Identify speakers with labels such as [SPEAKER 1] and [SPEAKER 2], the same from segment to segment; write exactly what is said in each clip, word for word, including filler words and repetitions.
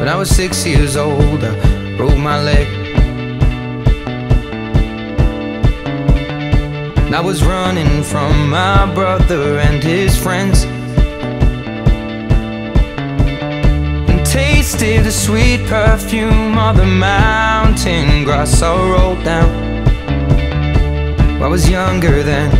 [SPEAKER 1] When I was six years old, I broke my leg. And I was running from my brother and his friends, and tasted the sweet perfume of the mountain grass I rolled down. I was younger then.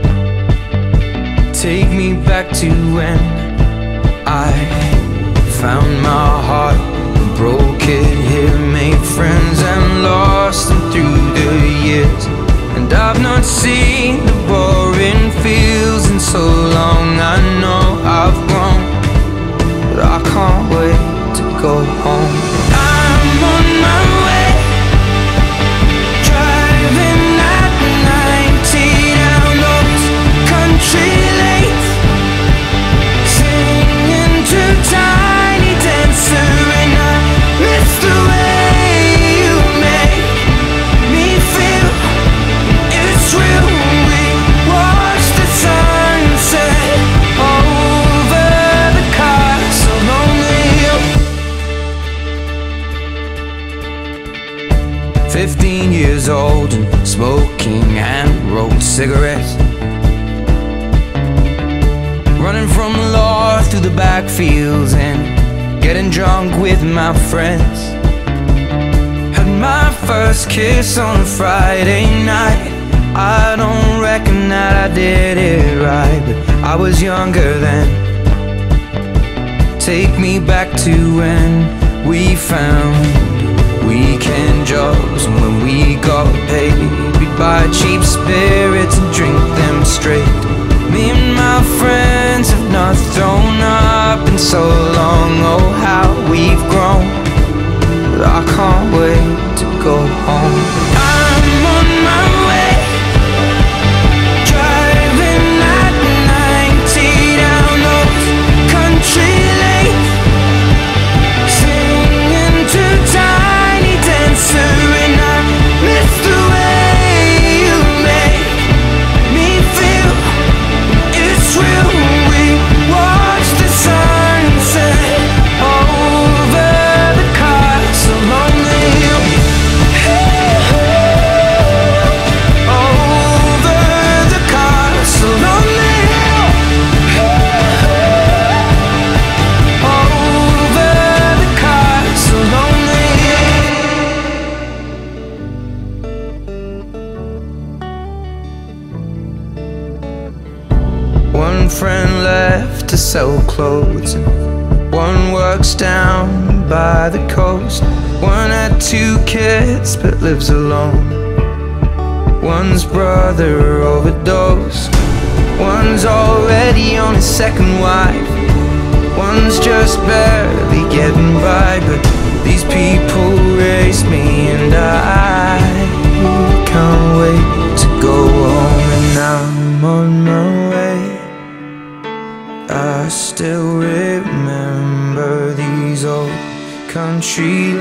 [SPEAKER 1] Take me back to when I found my heart, broke it here, made friends and lost them through the years. And I've not seen the boring fields in so long. I know I've grown, but I can't wait to go home. I'm on my way, driving at ninety down those country lanes, singing to Tiny Dancer, and I miss the way you make me feel. It's real. We watch the sunset over the castle on the hill. Fifteen years old and smoking hand-rolled cigarettes, running from the law through the backfields and getting drunk with my friends. Had my first kiss on a Friday night. I don't reckon that I did it right, but I was younger then. Take me back to when we found weekend jobs, and when we got paid, we'd buy cheap spirits and drink them straight. Me and my friends have not thrown up in so long. Oh, how we've grown, but I can't wait to go home. I'm on my way, driving at ninety down those country lanes, singing to Tiny Dancer, and I miss the way you make me feel. It's real. We watch the sunset over the castle on the hill. Over the castle on the hill. Over the castle on the hill. One friend left to sell clothes, and one works down by the coast. One had two kids but lives alone. One's brother overdosed. One's already on his second wife. One's just barely getting by. But these people raise me, and I can't wait to go home. And I'm on my way. I still remember these old country